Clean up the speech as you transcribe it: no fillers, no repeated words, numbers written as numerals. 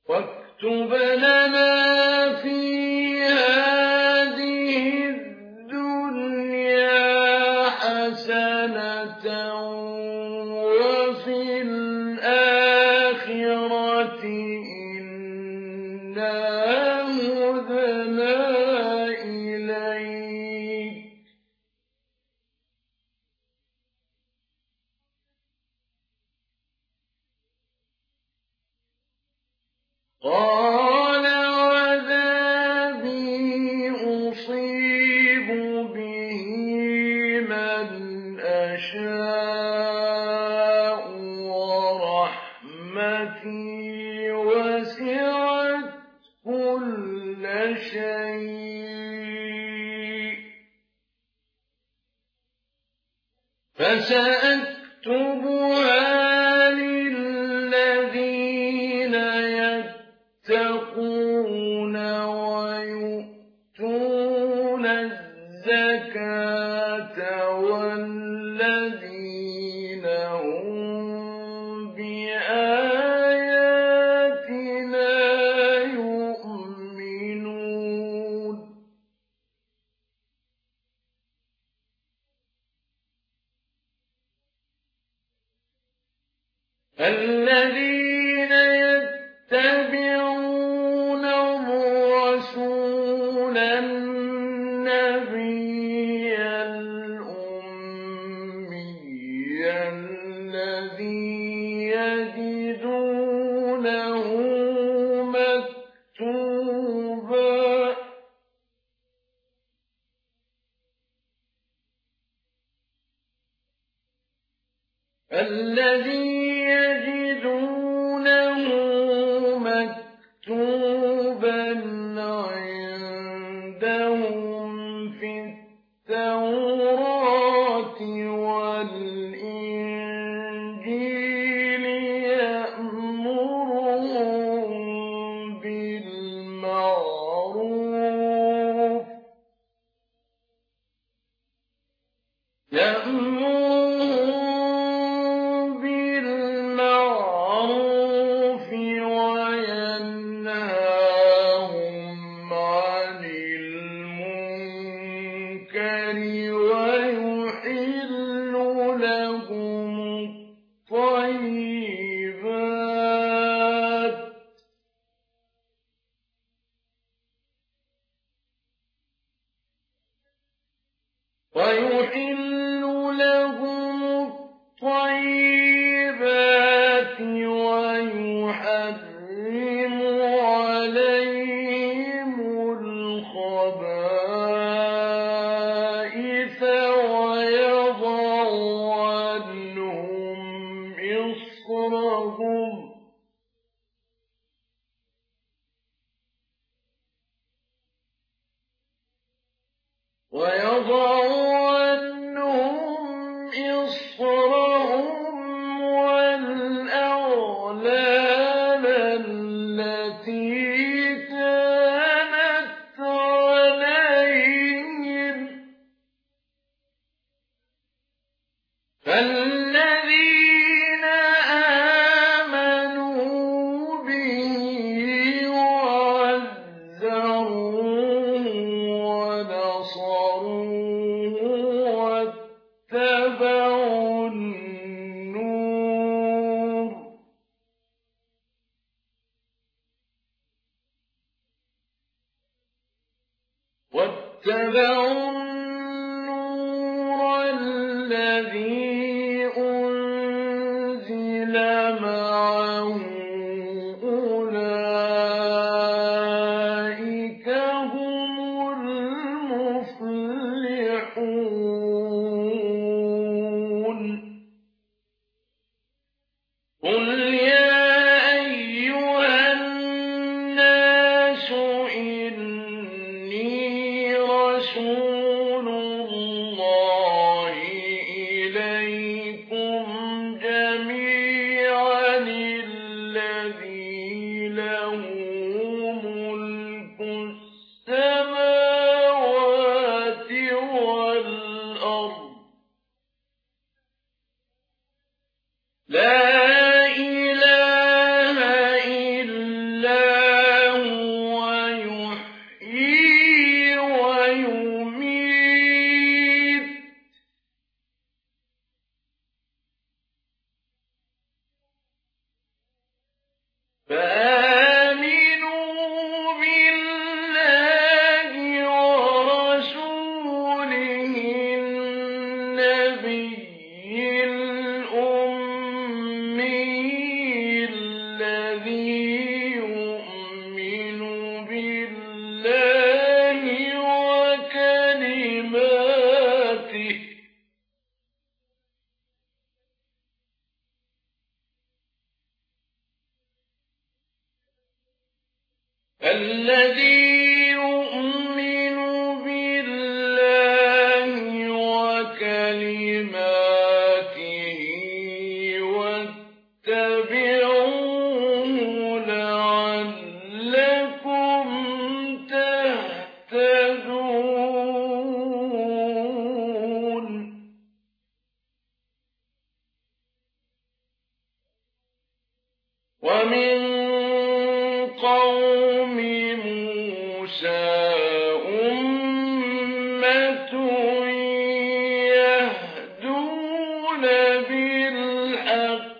واكتب لنا في هذه الدنيا حسنة وفي الآخرة إنا هدنا إليك قال عذابي أصيب به من أشاء ورحمتي وسعت كل شيء فسأكتبها للذين يتقون ويؤتون الزكاة والذين هم بآياتنا يؤمنون الذين يتبعون الرسول النبي الأمي الذي يجدونه مكتوبا عندهم في التوراة والإنجيل يأمرهم بالمعروف وينهاهم عن المنكر ويحل لهم الطيبات ويحرم عليهم الخبائث ويضع عنهم إصرهم والأغلال التي كانت عليهم فالذين آمنوا به وعزروه ونصروه واتبعوا النور الذي أنزل معه أولئك هم المفلحون قل يا أيها الناس إني رسول الله إليكم جميعا الذي له ملك السماوات والأرض لا إله الذي يؤمن بالله وكلماته واتبعوه لعلكم تهتدون. ومن قوم موسى أمة يهدون بالحق